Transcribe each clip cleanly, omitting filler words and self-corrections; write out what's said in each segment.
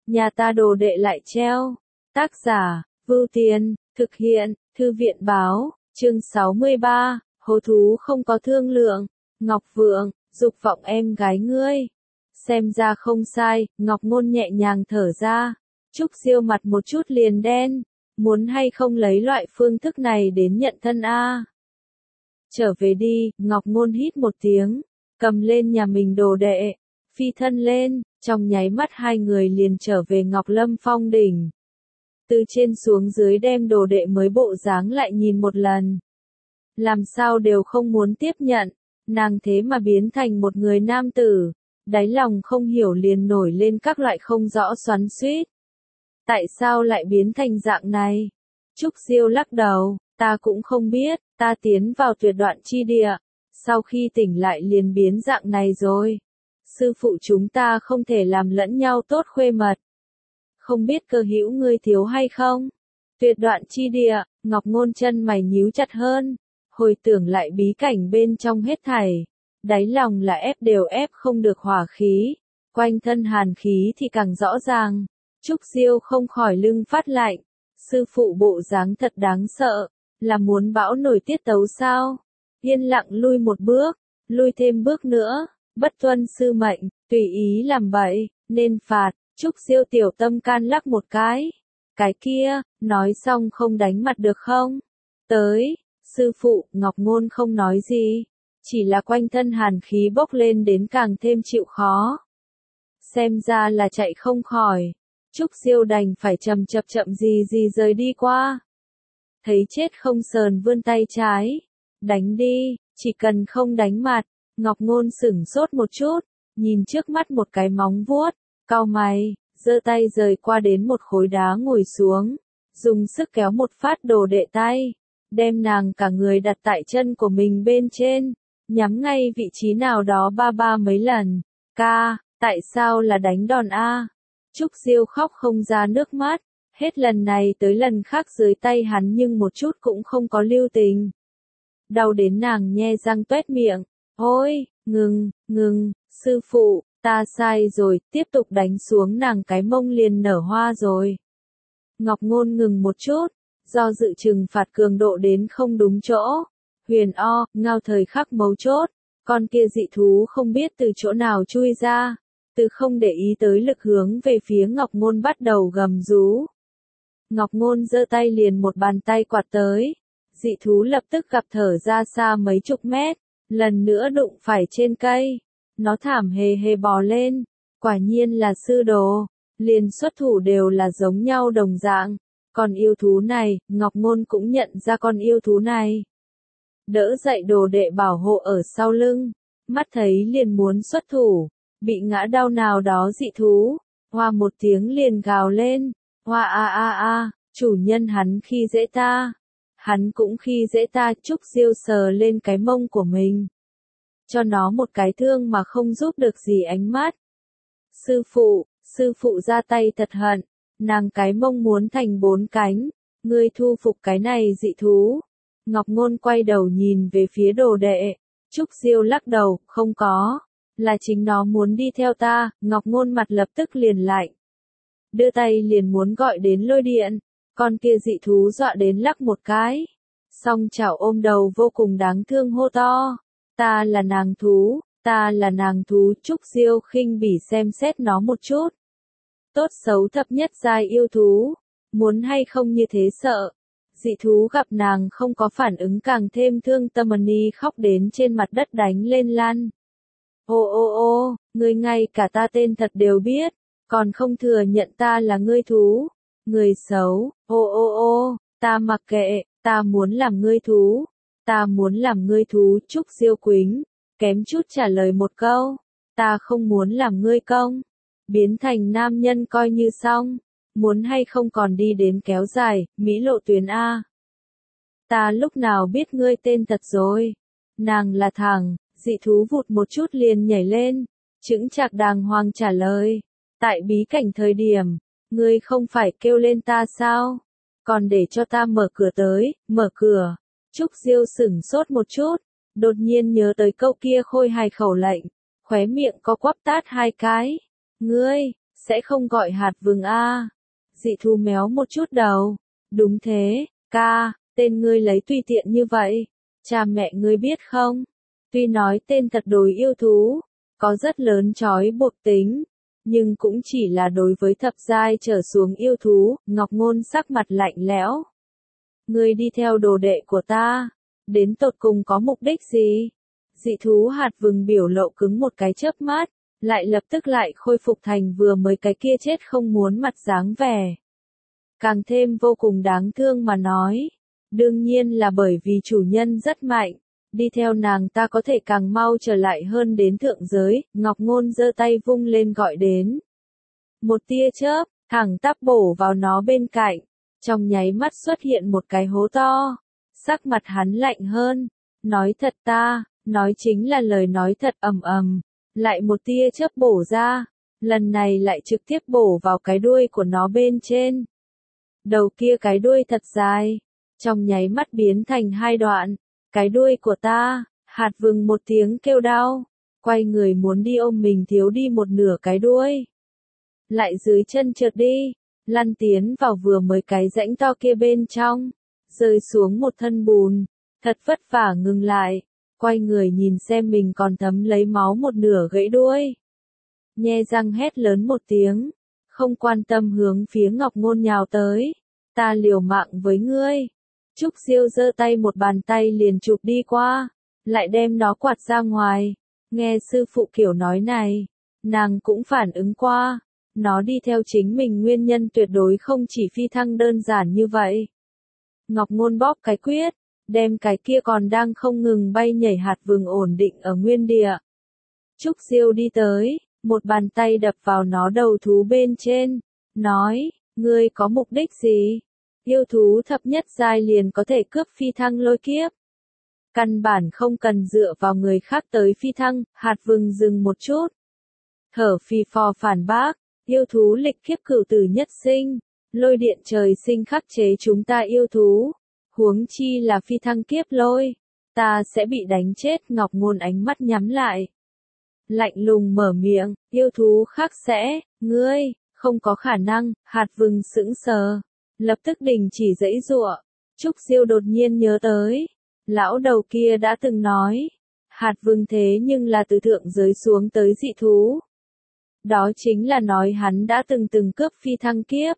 nhà ta đồ đệ lại treo. Tác giả, Vưu Tiên, thực hiện, Thư viện báo, chương 63, hố thú không có thương lượng. Ngọc Vượng, dục vọng em gái ngươi. Xem ra không sai, Ngọc Ngôn nhẹ nhàng thở ra. Trúc Siêu mặt một chút liền đen, muốn hay không lấy loại phương thức này đến nhận thân a? Trở về đi, Ngọc Ngôn hít một tiếng, cầm lên nhà mình đồ đệ, phi thân lên, trong nháy mắt hai người liền trở về Ngọc Lâm Phong đỉnh. Từ trên xuống dưới đem đồ đệ mới bộ dáng lại nhìn một lần. Làm sao đều không muốn tiếp nhận, nàng thế mà biến thành một người nam tử, đáy lòng không hiểu liền nổi lên các loại không rõ xoắn xuýt. Tại sao lại biến thành dạng này? Trúc Siêu lắc đầu, ta cũng không biết, ta tiến vào tuyệt đoạn chi địa, sau khi tỉnh lại liền biến dạng này rồi. Sư phụ chúng ta không thể làm lẫn nhau tốt khuê mật. Không biết cơ hữu ngươi thiếu hay không? Tuyệt đoạn chi địa, Ngọc Ngôn chân mày nhíu chặt hơn, hồi tưởng lại bí cảnh bên trong hết thảy, đáy lòng là ép đều ép không được hỏa khí, quanh thân hàn khí thì càng rõ ràng. Trúc Siêu không khỏi lưng phát lạnh, sư phụ bộ dáng thật đáng sợ, là muốn bão nổi tiết tấu sao? Yên lặng lui một bước, lui thêm bước nữa, bất tuân sư mệnh, tùy ý làm bậy, nên phạt. Trúc Siêu tiểu tâm can lắc một cái kia, nói xong không đánh mặt được không? Tới, sư phụ, Ngọc Ngôn không nói gì, chỉ là quanh thân hàn khí bốc lên đến càng thêm chịu khó. Xem ra là chạy không khỏi, Trúc Siêu đành phải chậm gì rời đi qua. Thấy chết không sờn vươn tay trái, đánh đi, chỉ cần không đánh mặt. Ngọc Ngôn sửng sốt một chút, nhìn trước mắt một cái móng vuốt, cau mày, giơ tay rời qua đến một khối đá ngồi xuống, dùng sức kéo một phát đồ đệ tay, đem nàng cả người đặt tại chân của mình bên trên, nhắm ngay vị trí nào đó ba mấy lần. Ca, tại sao là đánh đòn a? Trúc Siêu khóc không ra nước mắt, hết lần này tới lần khác dưới tay hắn nhưng một chút cũng không có lưu tình. Đau đến nàng nhe răng toét miệng, ôi, ngừng, sư phụ, ta sai rồi, tiếp tục đánh xuống nàng cái mông liền nở hoa rồi. Ngọc Ngôn ngừng một chút, do dự trừng phạt cường độ đến không đúng chỗ. Huyền O, ngao thời khắc mấu chốt, con kia dị thú không biết từ chỗ nào chui ra, từ không để ý tới lực hướng về phía Ngọc Ngôn bắt đầu gầm rú. Ngọc Ngôn giơ tay liền một bàn tay quạt tới, dị thú lập tức gặp thở ra xa mấy chục mét, lần nữa đụng phải trên cây. Nó thảm hề bò lên, quả nhiên là sư đồ, liền xuất thủ đều là giống nhau đồng dạng. Còn yêu thú này, Ngọc Ngôn cũng nhận ra con yêu thú này. Đỡ dậy đồ đệ bảo hộ ở sau lưng, mắt thấy liền muốn xuất thủ, bị ngã đau nào đó dị thú, hoa một tiếng liền gào lên, hoa a, chủ nhân hắn khi dễ ta, hắn cũng khi dễ ta. Trúc Siêu sờ lên cái mông của mình, cho nó một cái thương mà không giúp được gì ánh mắt. Sư phụ ra tay thật hận, nàng cái mông muốn thành 4 cánh, ngươi thu phục cái này dị thú. Ngọc Ngôn quay đầu nhìn về phía đồ đệ, Trúc Siêu lắc đầu, không có, là chính nó muốn đi theo ta. Ngọc Ngôn mặt lập tức liền lạnh, đưa tay liền muốn gọi đến lôi điện, con kia dị thú dọa đến lắc một cái, song chảo ôm đầu vô cùng đáng thương hô to. Ta là nàng thú, Trúc Siêu khinh bỉ xem xét nó một chút. Tốt xấu thập nhất giai yêu thú, muốn hay không như thế sợ. Dị thú gặp nàng không có phản ứng càng thêm thương tâm, khóc đến trên mặt đất đánh lên lăn. Ô, ngươi ngay cả ta tên thật đều biết, còn không thừa nhận ta là ngươi thú. Người xấu, ô, ta mặc kệ, ta muốn làm ngươi thú. Trúc Siêu quính, kém chút trả lời một câu, ta không muốn làm ngươi công, biến thành nam nhân coi như xong, muốn hay không còn đi đến kéo dài, Mỹ lộ tuyến A. Ta lúc nào biết ngươi tên thật rồi, nàng là thằng, dị thú vụt một chút liền nhảy lên, chững chạc đàng hoàng trả lời, tại bí cảnh thời điểm, ngươi không phải kêu lên ta sao, còn để cho ta mở cửa tới, mở cửa. Trúc Siêu sửng sốt một chút, đột nhiên nhớ tới câu kia khôi hài khẩu lệnh, khóe miệng có quắp tát 2 cái. Ngươi, sẽ không gọi hạt vừng a. Dị thú méo một chút đầu. Đúng thế, ca, tên ngươi lấy tùy tiện như vậy. Cha mẹ ngươi biết không? Tuy nói tên thật đối yêu thú, có rất lớn trói buộc tính, nhưng cũng chỉ là đối với thập giai trở xuống yêu thú. Ngọc Ngôn sắc mặt lạnh lẽo. Ngươi đi theo đồ đệ của ta, đến tột cùng có mục đích gì? Dị thú hạt vừng biểu lộ cứng một cái chớp mắt, lại lập tức lại khôi phục thành vừa mới cái kia chết không muốn mặt dáng vẻ. Càng thêm vô cùng đáng thương mà nói. Đương nhiên là bởi vì chủ nhân rất mạnh, đi theo nàng ta có thể càng mau trở lại hơn đến thượng giới. Ngọc Ngôn giơ tay vung lên gọi đến. Một tia chớp, thẳng tắp bổ vào nó bên cạnh, trong nháy mắt xuất hiện một cái hố to. Sắc mặt hắn lạnh hơn, nói thật ta, nói chính là lời nói thật. Ầm ầm, lại một tia chớp bổ ra, lần này lại trực tiếp bổ vào cái đuôi của nó bên trên. Đầu kia cái đuôi thật dài, trong nháy mắt biến thành hai đoạn. Cái đuôi của ta, hạt vừng một tiếng kêu đau, quay người muốn đi ôm mình thiếu đi một nửa cái đuôi. Lại dưới chân trượt đi, lăn tiến vào vừa mới cái rãnh to kia bên trong, rơi xuống một thân bùn, thật vất vả ngừng lại, quay người nhìn xem mình còn thấm lấy máu một nửa gãy đuôi. Nhe răng hét lớn một tiếng, không quan tâm hướng phía Ngọc Ngôn nhào tới. Ta liều mạng với ngươi. Trúc Siêu giơ tay một bàn tay liền chụp đi qua, lại đem nó quạt ra ngoài. Nghe sư phụ kiểu nói này, nàng cũng phản ứng qua. Nó đi theo chính mình nguyên nhân tuyệt đối không chỉ phi thăng đơn giản như vậy. Ngọc Ngôn bóp cái quyết, đem cái kia còn đang không ngừng bay nhảy hạt vừng ổn định ở nguyên địa. Trúc Siêu đi tới, một bàn tay đập vào nó đầu thú bên trên, nói, ngươi có mục đích gì? Yêu thú thập nhất giai liền có thể cướp phi thăng lôi kiếp. Căn bản không cần dựa vào người khác tới phi thăng. Hạt vừng dừng một chút, thở phì phò phản bác, yêu thú lịch kiếp cửu tử nhất sinh, lôi điện trời sinh khắc chế chúng ta yêu thú, huống chi là phi thăng kiếp lôi, ta sẽ bị đánh chết. Ngọc Ngôn ánh mắt nhắm lại, lạnh lùng mở miệng, yêu thú khác sẽ, ngươi, không có khả năng. Hạt vừng sững sờ, lập tức đình chỉ giãy giụa. Trúc Siêu đột nhiên nhớ tới, lão đầu kia đã từng nói, hạt vừng thế nhưng là từ thượng giới xuống tới dị thú. Đó chính là nói hắn đã từng cướp phi thăng kiếp,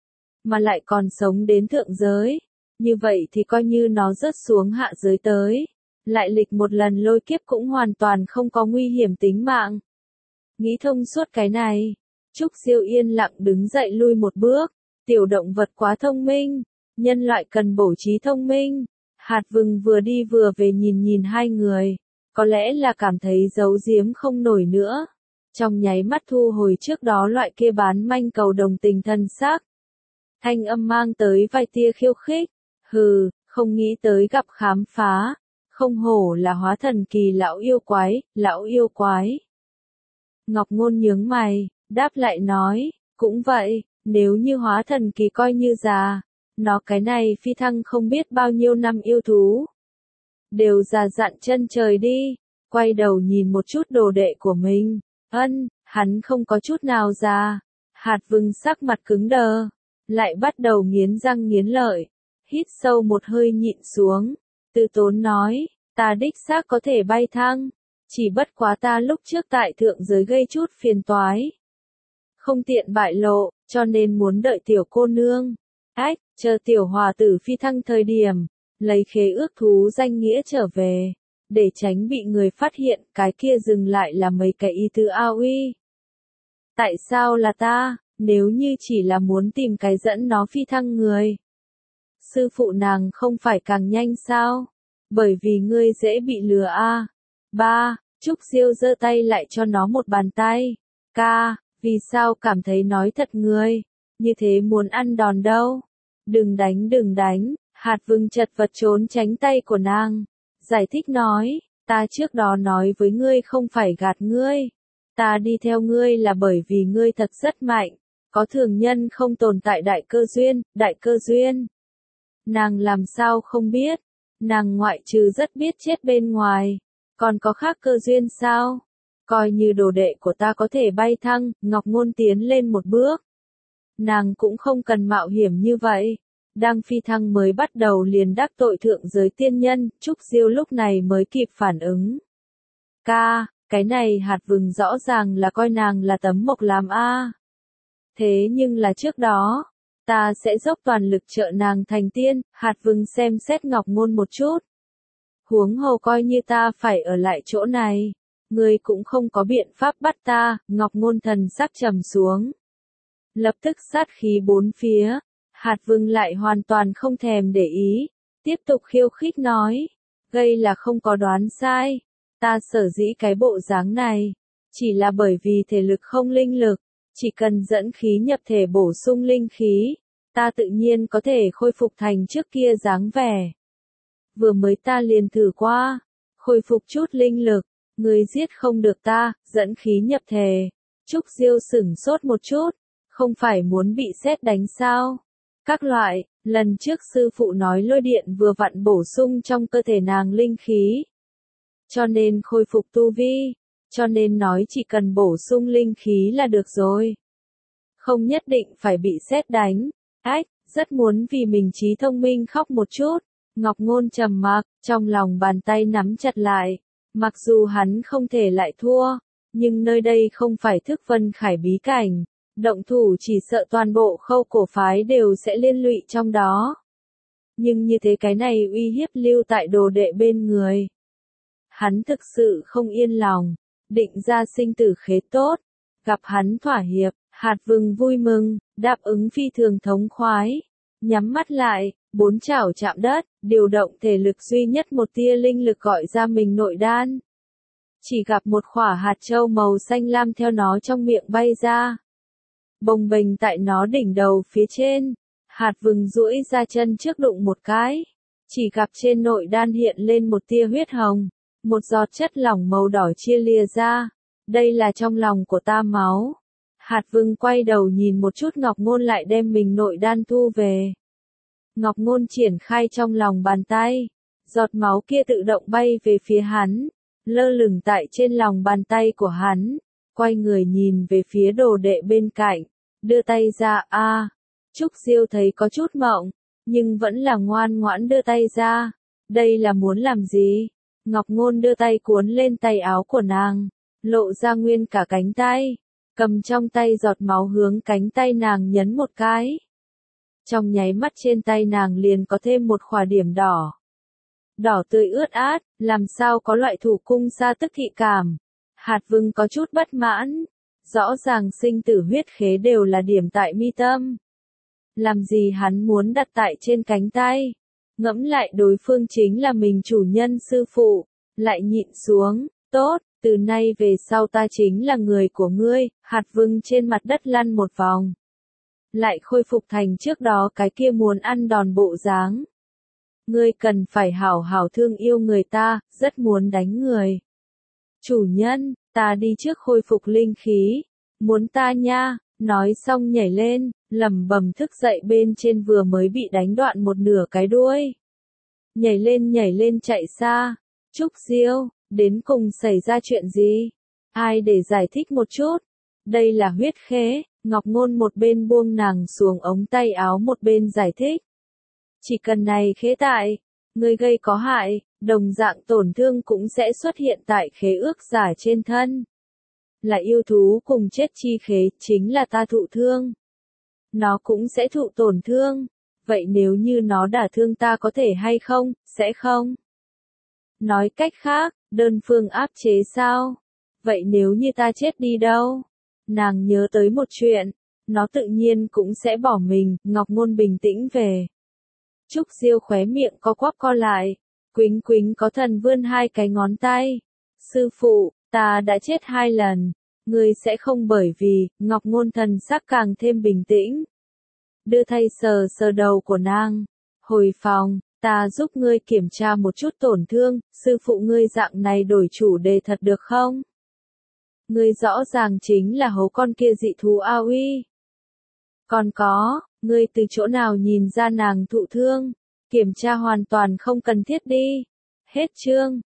mà lại còn sống đến thượng giới. Như vậy thì coi như nó rớt xuống hạ giới tới, lại lịch một lần lôi kiếp cũng hoàn toàn không có nguy hiểm tính mạng. Nghĩ thông suốt cái này, Trúc Siêu yên lặng đứng dậy lui một bước. Tiểu động vật quá thông minh, nhân loại cần bổ trí thông minh. Hạt vừng vừa đi vừa về nhìn hai người, có lẽ là cảm thấy giấu giếm không nổi nữa. Trong nháy mắt thu hồi trước đó loại kia bán manh cầu đồng tình thân xác. Thanh âm mang tới vài tia khiêu khích. Hừ, không nghĩ tới gặp khám phá. Không hổ là hóa thần kỳ lão yêu quái. Ngọc Ngôn nhướng mày, đáp lại nói, cũng vậy, nếu như hóa thần kỳ coi như già, nó cái này phi thăng không biết bao nhiêu năm yêu thú. Đều già dặn chân trời đi, quay đầu nhìn một chút đồ đệ của mình, hắn không có chút nào già. Hạt vừng sắc mặt cứng đờ, lại bắt đầu nghiến răng nghiến lợi, hít sâu một hơi nhịn xuống, từ tốn nói, ta đích xác có thể bay thăng, chỉ bất quá ta lúc trước tại thượng giới gây chút phiền toái. Không tiện bại lộ, cho nên muốn đợi tiểu cô nương. Chờ tiểu hòa tử phi thăng thời điểm, lấy khế ước thú danh nghĩa trở về, để tránh bị người phát hiện. Cái kia dừng lại là mấy cái ý tứ ao uy. Tại sao là ta, nếu như chỉ là muốn tìm cái dẫn nó phi thăng người? Sư phụ nàng không phải càng nhanh sao? Bởi vì ngươi dễ bị lừa a. Trúc Siêu giơ tay lại cho nó một bàn tay. Ca, vì sao cảm thấy nói thật ngươi, như thế muốn ăn đòn đâu? Đừng đánh. Hạt vừng chật vật trốn tránh tay của nàng. Giải thích nói, ta trước đó nói với ngươi không phải gạt ngươi. Ta đi theo ngươi là bởi vì ngươi thật rất mạnh, có thường nhân không tồn tại đại cơ duyên. Nàng làm sao không biết, nàng ngoại trừ rất biết chết bên ngoài, còn có khác cơ duyên sao? Coi như đồ đệ của ta có thể bay thăng, Ngọc Ngôn tiến lên một bước. Nàng cũng không cần mạo hiểm như vậy. Đang phi thăng mới bắt đầu liền đắc tội thượng giới tiên nhân, Trúc Diêu lúc này mới kịp phản ứng. Ca, cái này hạt vừng rõ ràng là coi nàng là tấm mộc làm a. Thế nhưng là trước đó, ta sẽ dốc toàn lực trợ nàng thành tiên, hạt vừng xem xét Ngọc Ngôn một chút. Huống hồ coi như ta phải ở lại chỗ này, ngươi cũng không có biện pháp bắt ta, Ngọc Ngôn thần sắc trầm xuống. Lập tức sát khí bốn phía, hạt vừng lại hoàn toàn không thèm để ý, tiếp tục khiêu khích nói, gây là không có đoán sai, ta sở dĩ cái bộ dáng này, chỉ là bởi vì thể lực không linh lực, chỉ cần dẫn khí nhập thể bổ sung linh khí, ta tự nhiên có thể khôi phục thành trước kia dáng vẻ. Vừa mới ta liền thử qua, khôi phục chút linh lực, ngươi giết không được ta, dẫn khí nhập thể. Trúc Diêu sửng sốt một chút, không phải muốn bị sét đánh sao? Các loại, lần trước sư phụ nói lôi điện vừa vặn bổ sung trong cơ thể nàng linh khí. Cho nên khôi phục tu vi, cho nên nói chỉ cần bổ sung linh khí là được rồi. Không nhất định phải bị sét đánh. Ách, rất muốn vì mình trí thông minh khóc một chút. Ngọc Ngôn trầm mặc, trong lòng bàn tay nắm chặt lại. Mặc dù hắn không thể lại thua, nhưng nơi đây không phải Thức Vân Khải bí cảnh. Động thủ chỉ sợ toàn bộ Khâu cổ phái đều sẽ liên lụy trong đó. Nhưng như thế cái này uy hiếp lưu tại đồ đệ bên người. Hắn thực sự không yên lòng, định ra sinh tử khế tốt. Gặp hắn thỏa hiệp, hạt vừng vui mừng, đáp ứng phi thường thống khoái. Nhắm mắt lại, bốn chảo chạm đất, điều động thể lực duy nhất một tia linh lực gọi ra mình nội đan. Chỉ gặp một khỏa hạt châu màu xanh lam theo nó trong miệng bay ra. Bồng bềnh tại nó đỉnh đầu phía trên, hạt vừng duỗi ra chân trước đụng một cái. Chỉ gặp trên nội đan hiện lên một tia huyết hồng, một giọt chất lỏng màu đỏ chia lìa ra. Đây là trong lòng của ta máu. Hạt vừng quay đầu nhìn một chút Ngọc Ngôn lại đem mình nội đan thu về. Ngọc Ngôn triển khai trong lòng bàn tay, giọt máu kia tự động bay về phía hắn, lơ lửng tại trên lòng bàn tay của hắn, quay người nhìn về phía đồ đệ bên cạnh, đưa tay ra Trúc Diêu thấy có chút mộng, nhưng vẫn là ngoan ngoãn đưa tay ra, đây là muốn làm gì? Ngọc Ngôn đưa tay cuốn lên tay áo của nàng, lộ ra nguyên cả cánh tay, cầm trong tay giọt máu hướng cánh tay nàng nhấn một cái. Trong nháy mắt trên tay nàng liền có thêm một khỏa điểm đỏ. Đỏ tươi ướt át, làm sao có loại thủ cung sa tức thị cảm. Hạt vừng có chút bất mãn. Rõ ràng sinh tử huyết khế đều là điểm tại mi tâm. Làm gì hắn muốn đặt tại trên cánh tay. Ngẫm lại đối phương chính là mình chủ nhân sư phụ. Lại nhịn xuống, tốt, từ nay về sau ta chính là người của ngươi. Hạt vừng trên mặt đất lăn một vòng. Lại khôi phục thành trước đó cái kia muốn ăn đòn bộ dáng. Ngươi cần phải hảo hảo thương yêu người ta, rất muốn đánh người. Chủ nhân, ta đi trước khôi phục linh khí. Muốn ta nha, nói xong nhảy lên, lẩm bẩm thức dậy bên trên vừa mới bị đánh đoạn một nửa cái đuôi. Nhảy lên chạy xa. Trúc Diêu, đến cùng xảy ra chuyện gì? Ai để giải thích một chút? Đây là huyết khế. Ngọc Ngôn một bên buông nàng xuống ống tay áo một bên giải thích. Chỉ cần này khế tại, người gây có hại, đồng dạng tổn thương cũng sẽ xuất hiện tại khế ước giả trên thân. Là yêu thú cùng chết chi khế, chính là ta thụ thương. Nó cũng sẽ thụ tổn thương. Vậy nếu như nó đả thương ta có thể hay không, sẽ không? Nói cách khác, đơn phương áp chế sao? Vậy nếu như ta chết đi đâu? Nàng nhớ tới một chuyện, nó tự nhiên cũng sẽ bỏ mình. Ngọc Ngôn bình tĩnh về. Trúc Diêu khóe miệng co quắp co lại, quính quính có thần vươn hai cái ngón tay. Sư phụ, ta đã chết 2 lần, ngươi sẽ không bởi vì, Ngọc Ngôn thần sắc càng thêm bình tĩnh. Đưa tay sờ sờ đầu của nàng. Hồi phòng, ta giúp ngươi kiểm tra một chút tổn thương, sư phụ ngươi dạng này đổi chủ đề thật được không? Ngươi rõ ràng chính là hấu con kia dị thú A Uy. Còn có, ngươi từ chỗ nào nhìn ra nàng thụ thương? Kiểm tra hoàn toàn không cần thiết đi. Hết chương.